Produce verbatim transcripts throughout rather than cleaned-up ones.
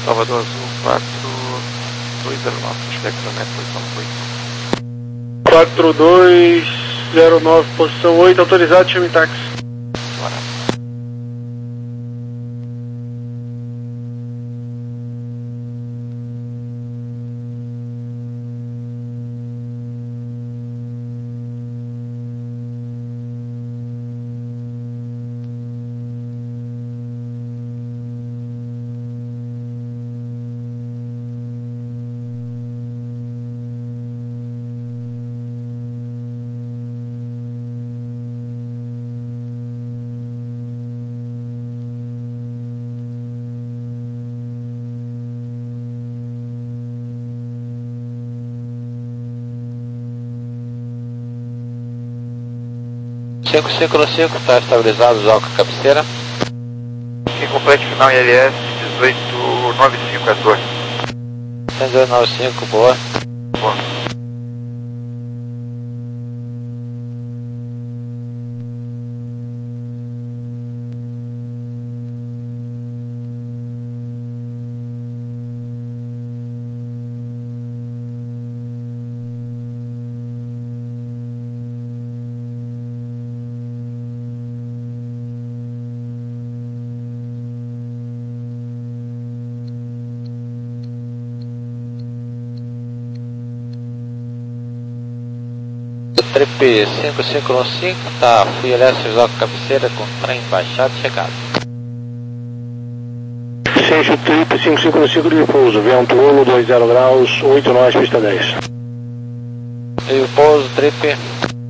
Salvador Azul, quatro dois zero nove, espectrometro, posição oito. quatro dois zero nove, posição oito, autorizado, chame táxi. Bora. cinco cinco no cinco, está estabilizado já com a cabeceira. cinco flat final I L S, dezoito nove cinco é torre. dezoito nove cinco, boa. Boa. Trip cinco cinco no cinco, tá, fui L S já com a cabeceira com trem baixado e chegado. Centro Trip cinco cinco no cinco de pouso, vento Olo dois zero graus, oito nós, pista dez. E o pouso, trip.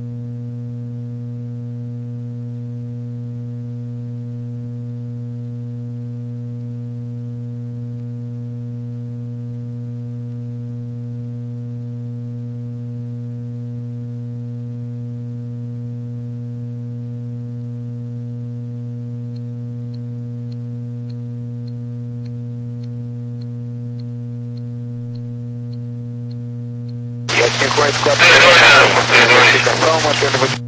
cinco oito quatro, notificação, mantendo.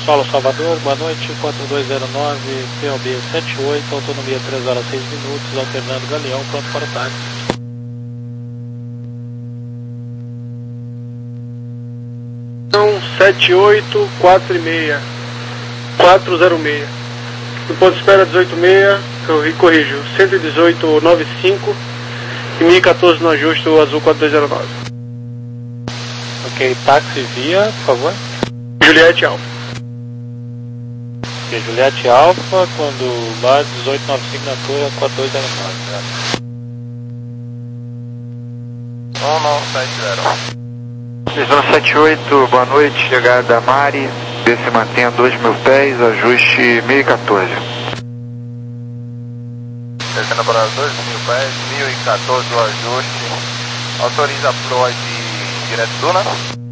Paulo Salvador, boa noite, quatro dois zero nove, P O B sete oito, autonomia três horas seis minutos, alternando Galeão, pronto para o táxi. Então, sete oito quatro seis, quatro zero seis. No ponto de espera dezoito seis, eu corrijo, cento e dezoito noventa e cinco e mil e quatorze no ajuste, o azul quatro dois zero nove. Ok, táxi via, por favor. Juliette Alfa. Ok, Juliette Alfa, quando lá dezoito noventa e cinco na torre, quatro dois zero nove. Né? um nove sete zero. Zona sete oito, boa noite, chegada da Mari, se mantém a dois mil pés, ajuste mil e quatorze. Descendo para dois mil pés, mil e quatorze o ajuste, autoriza a Freud direto Duna?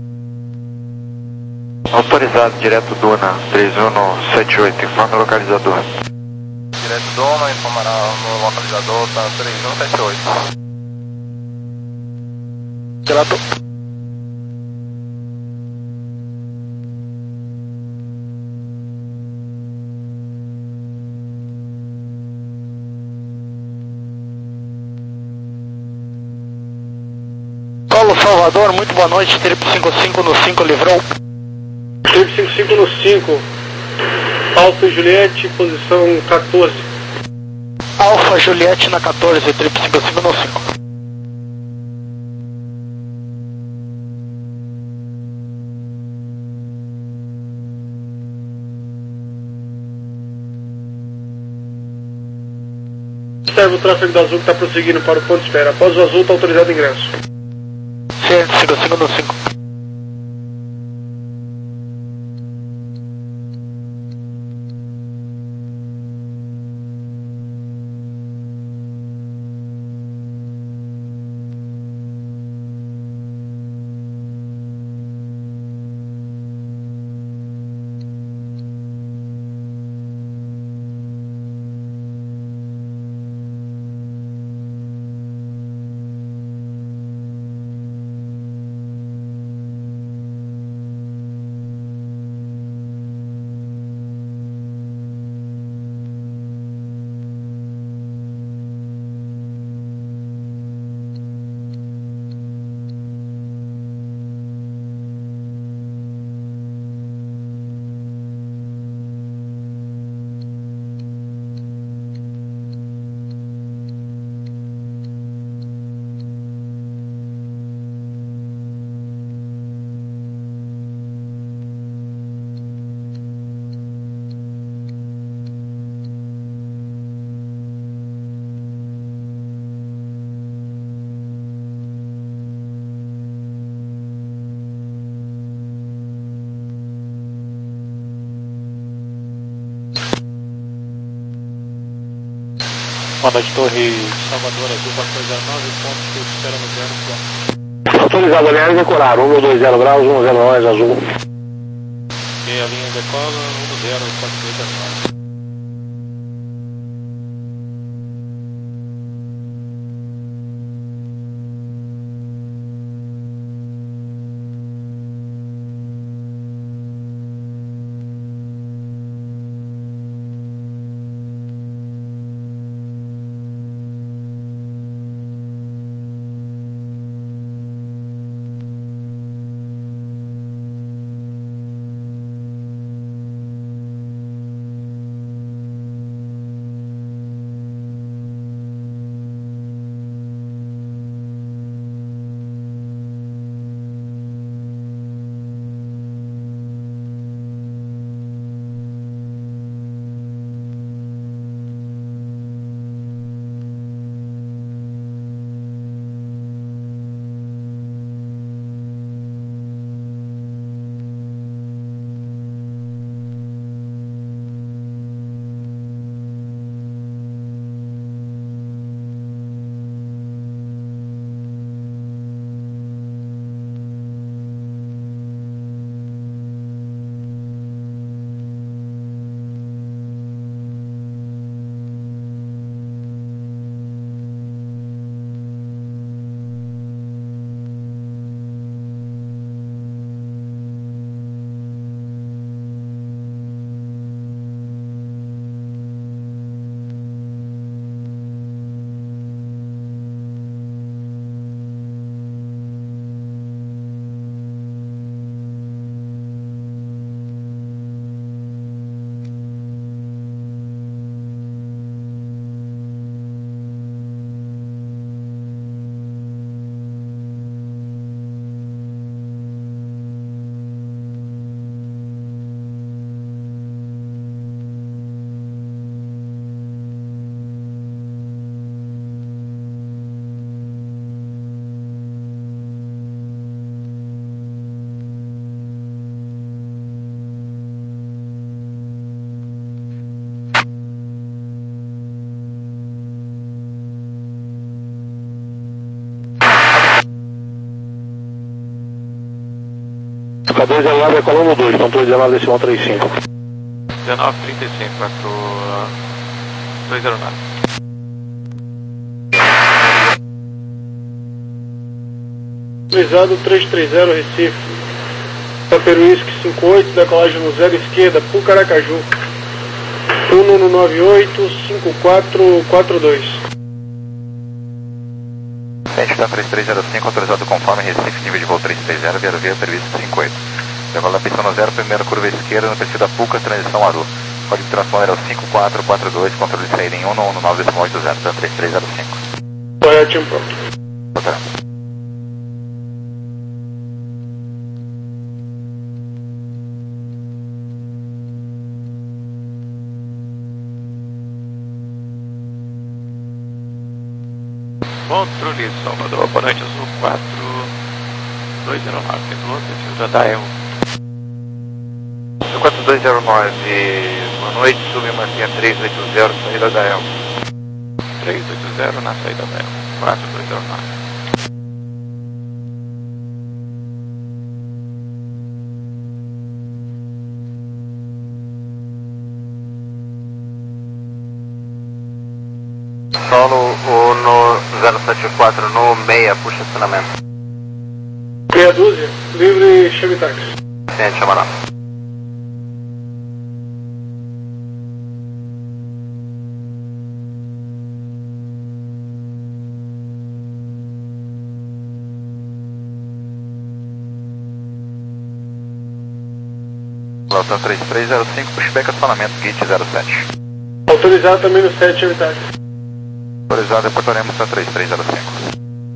Autorizado direto Duna, três um sete oito, informe o localizador. Direto Duna, informará no localizador, tá três um sete oito. Direto. Paulo Salvador, muito boa noite, trip cinquenta e cinco no cinco, livrou. Trip cinquenta e cinco no cinco, Alfa Juliette, posição quatorze. Alfa Juliette na quatorze, trip cinquenta e cinco no cinco. Observe o tráfego do azul que está prosseguindo para o ponto de espera. Após o azul, está autorizado o ingresso. Certo, cinquenta e cinco no cinco. Boa noite, Torre Salvador, azul quatro dois zero nove, ponto que espera no zero. Autorizado, aliás, decorar, um dois zero graus, um zero nove, azul. Meia linha decola, um zero quatro dois zero nove. K dois zero nove é Colombo dois, ponto dezenove decimal trinta e cinco. dezenove trinta e cinco, quatro dois zero nove. Autorizado trezentos e trinta, Recife. Taperuísque cinquenta e oito, decolagem no zero esquerda, Pucaracaju. um um nove oito cinco quatro quatro dois. Sente três três zero cinco, autorizado conforme Recife, nível de voo trezentos e trinta, via via previsto cinquenta e oito. Decola da pista no zero, primeira curva esquerda, no perfil da Puca, transição Aru. Código de transponder é o cinco quatro quatro dois, controle de saída em um um nove decimal oito zero, três três zero cinco. Ótimo, pronto. Outra. Controle Salvador, operante azul quatro dois zero nove, piloto, filtro da E um. quatro dois zero nove, boa noite, sube mantenha trezentos e oitenta, saída da E um. trezentos e oitenta na saída da E um, quatro dois zero nove. Solo o no zero sete quatro no meia, puxa estacionamento. Meia dúzia, livre chame táxi. Sim, chama lá. Lautan três três zero cinco, pushback estacionamento, gate zero sete. Autorizado também no sete, chame táxi. Autorizado, reportaremos para três três zero cinco.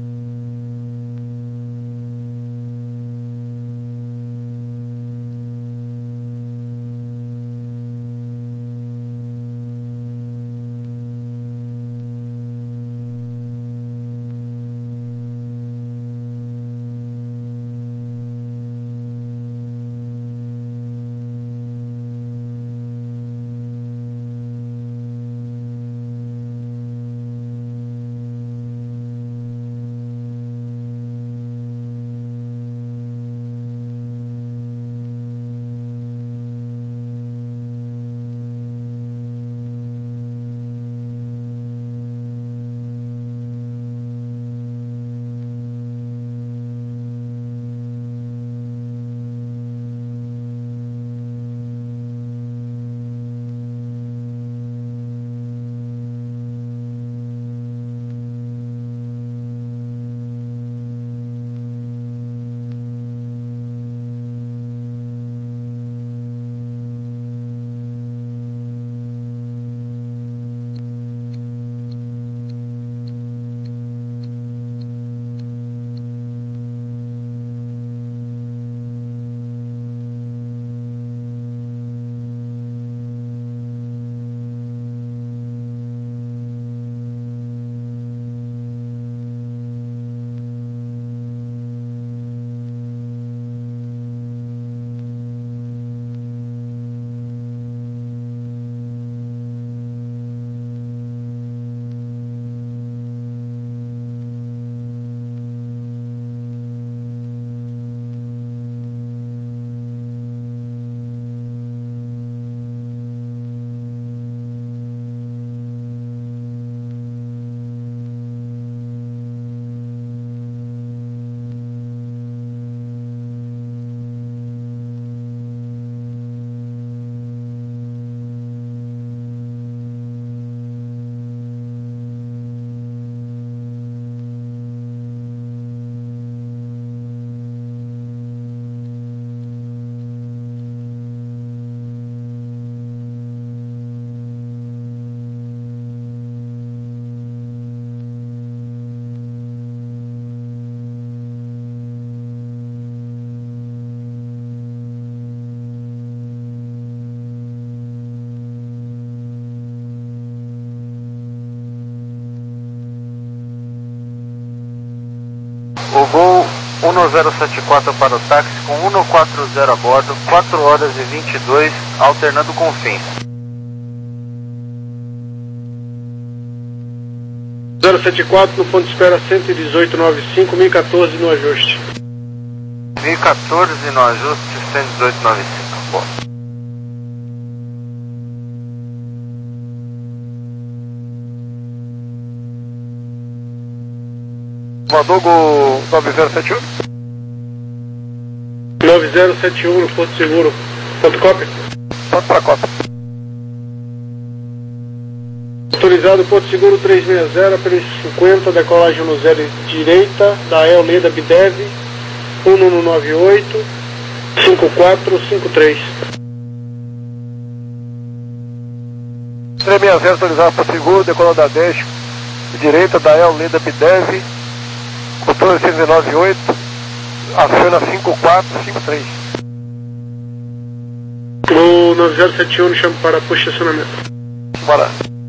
O voo um zero sete quatro para o táxi com um quatro zero a bordo, quatro horas e vinte e dois, alternando com o fim. zero sete quatro no ponto de espera cento e dezoito, noventa e cinco, mil e quatorze no ajuste. mil e quatorze no ajuste cento e dezoito noventa e cinco. Boa. Vadogo nove zero sete um. nove zero sete um no Porto Seguro. Ponto cópia. Ponto para cópia. Autorizado Porto Seguro trezentos e sessenta, período cinquenta, decolagem no zero direita, da El Leda Bidev, um um nove oito, cinco quatro cinco três. trezentos e sessenta, autorizado Porto Seguro, decolando da dez, direita, da El Leda Bidev, controle seis nove oito, aciona cinco quatro cinco três. O nove zero sete um chama para posicionamento. Bora.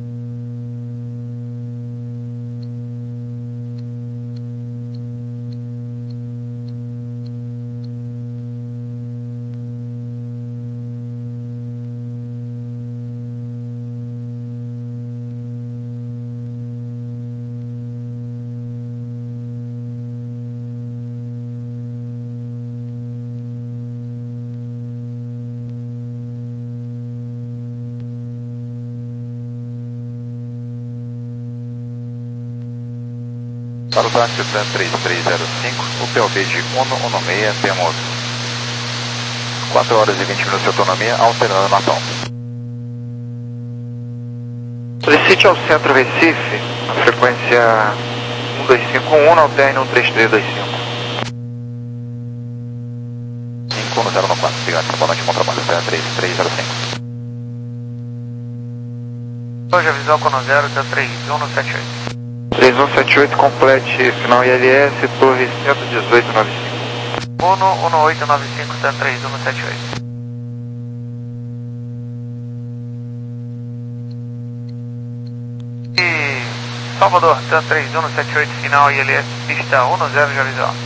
Para o táxi TAM três três zero cinco, o P O B de Uno Uno seis, temos quatro horas e vinte minutos de autonomia, alternando na Natal. Solicite ao centro Recife, a frequência um dois cinco um, alterne um três três dois cinco. cinco um zero quatro, obrigado, boa noite, bom trabalho, TAM três três zero cinco. Hoje a visão com zero, TAM três um sete oito. três um sete oito, complete sinal I L S, torre cento e dezoito noventa e cinco. um um oito nove cinco, TAM três um sete oito. E Salvador, TAM três um sete oito, sinal I L S, pista um zero, já visual.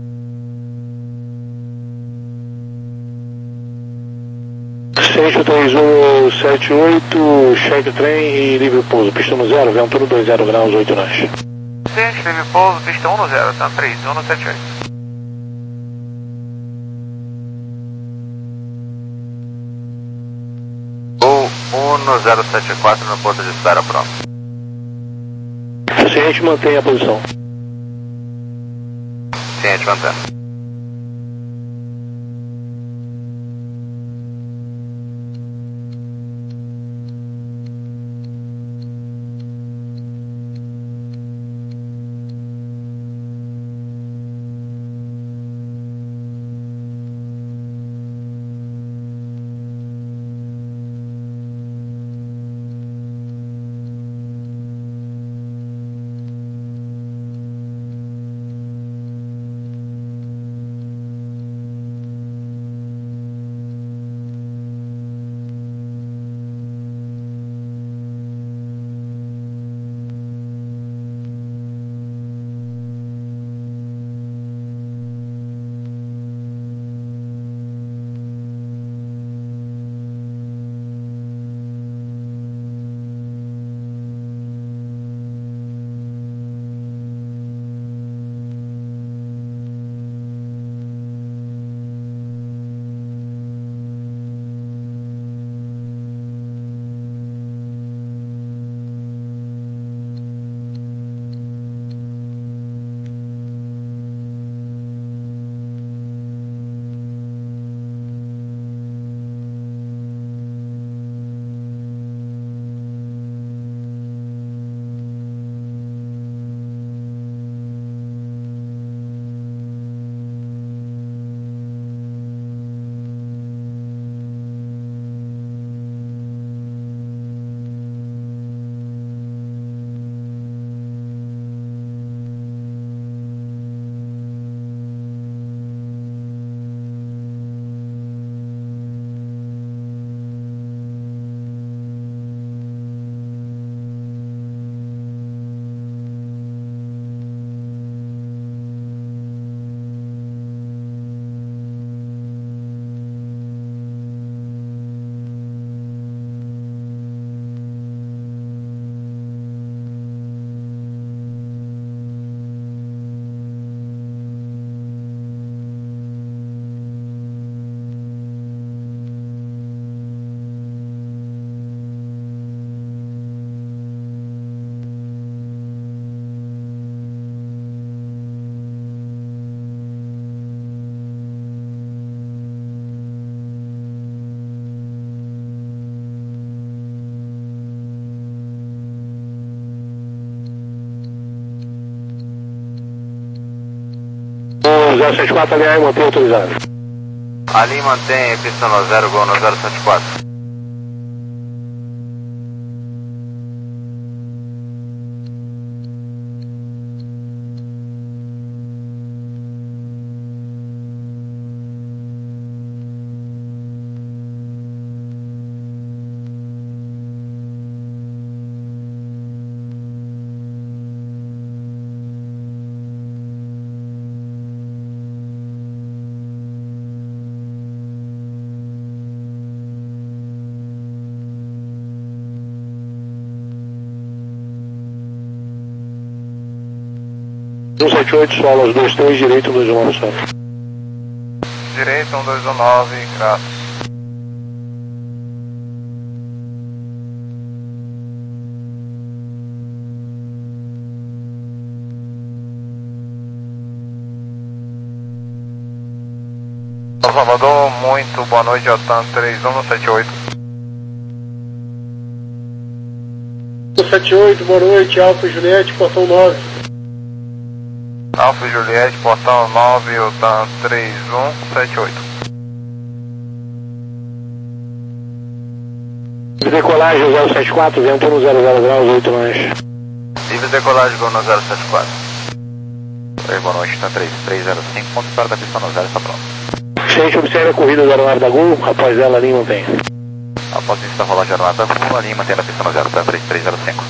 Centro três um sete oito, cheque trem e livre pouso, pista um zero, Ventura dois zero graus, oito nós. Centro, livre pouso, pista um zero, TAM três um sete oito. Ou um zero sete quatro no ponto de espera pronto. Ciente, mantém a posição. Ciente, mantendo. zero sete quatro, alinhar e manter autorizado. Ali mantém pista no zero, gol no zero sete quatro. um sete oito, solos dois três, direito um dois um nove, solo. Direito um dois um nove, graças. Salvador, muito boa noite, Otan três um sete oito. sete oito, boa noite, Alfa Juliette, portão nove. Alfa Juliette, portão nove, Otan três um sete oito. Decolagem zero sete quatro, vento no zero zero graus, oito mais. Livre decolagem, gol no zero sete quatro. Oi, boa noite, Otan três três zero cinco, ponto para da pista no zero, está pronto. Gente, observe a corrida do aeronave da Gol, após ela, linha mantém. Após isso, está rolando de aeronave da Gol, a linha mantém a pista no zero, Otan três três zero cinco.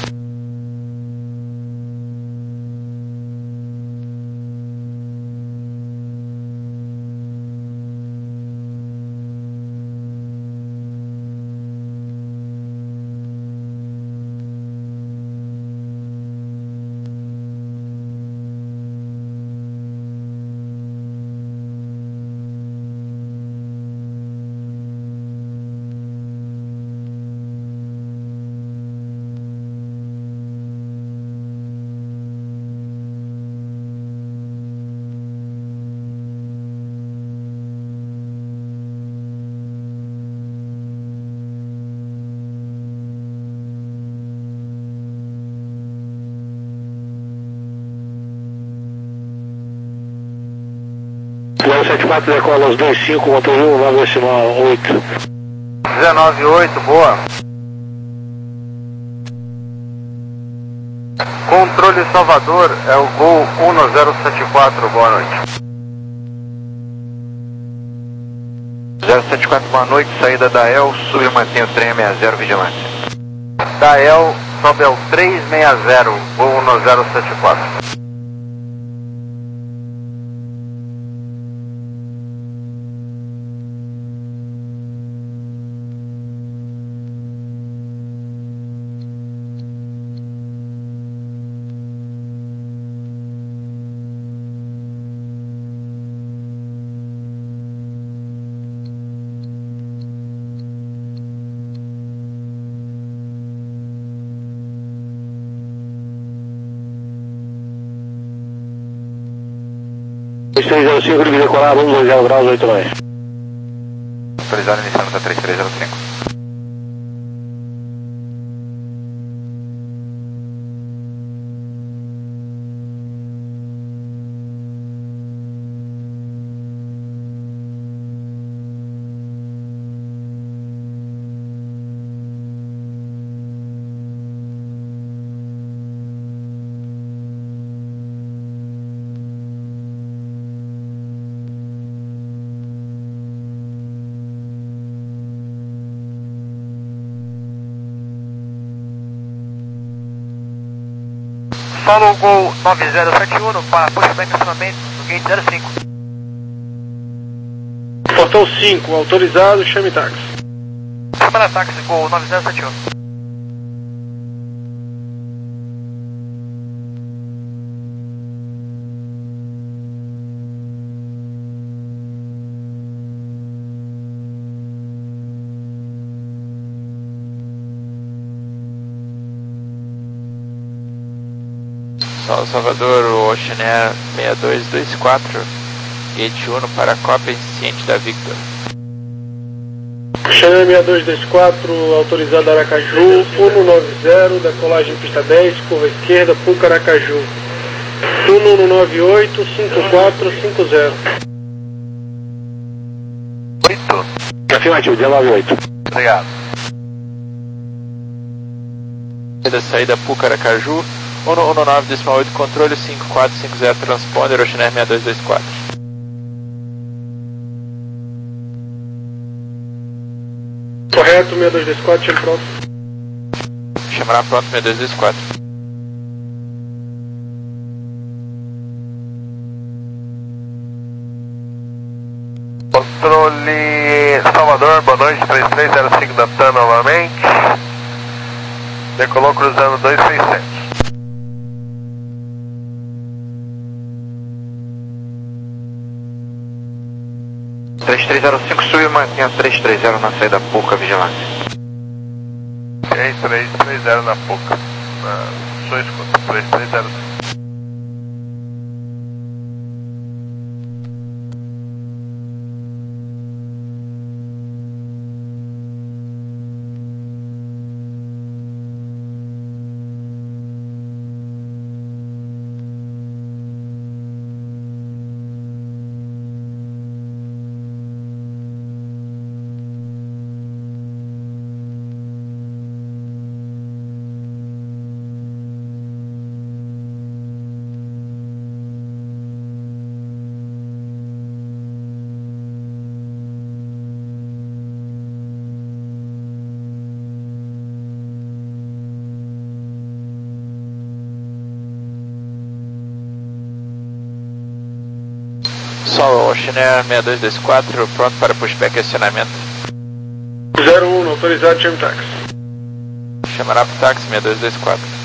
zero sete quatro, decola os dois cinco, motor um, nove decimal oito. dezenove oito, boa. Controle Salvador, é o Gol um no zero sete quatro, boa noite. zero sete quatro, boa noite, saída da E L, sube e mantém o trem sessenta, vigilância. Da E L, sobe ao três sessenta, Gol um no zero sete quatro. três três zero cinco, livre decolar, um dois zero graus, oito mais. Autorizado iniciando da três três zero cinco. Follow Gol nove zero sete um para pushback estacionamento no gate zero cinco. Portão cinco, autorizado, chame táxi. Chama na táxi, Gol nove zero sete um. Salvador, o Ocean Air seis dois dois quatro, Gate um para cópia ciente da Victor. Ocean Air seis dois dois quatro, autorizado Aracaju, um nove zero, decolagem pista dez, curva esquerda, Puca Aracaju. um um nove oito cinco quatro cinco zero. oito. Afirmativo, dezenove oito. Obrigado. Da saída Puca Aracaju, um um nove decimal oito, controle cinco quatro cinco zero, transponder, Oceanair seis dois dois quatro. Correto, seis dois dois quatro, chama pronto. Chamará pronto, seis dois dois quatro. Controle Salvador, boa noite, três três zero cinco da TAM novamente. Decolou cruzando dois seis sete. três três zero cinco, subiu máquina três três zero na saída Puca, vigilância. três três três zero na Puca. Na sua escuta, três três zero cinco. Sol, Oceanair seis dois dois quatro, pronto para pushback e acionamento. zero um, autorizado, chame táxi. Chamará para o táxi seis dois dois quatro.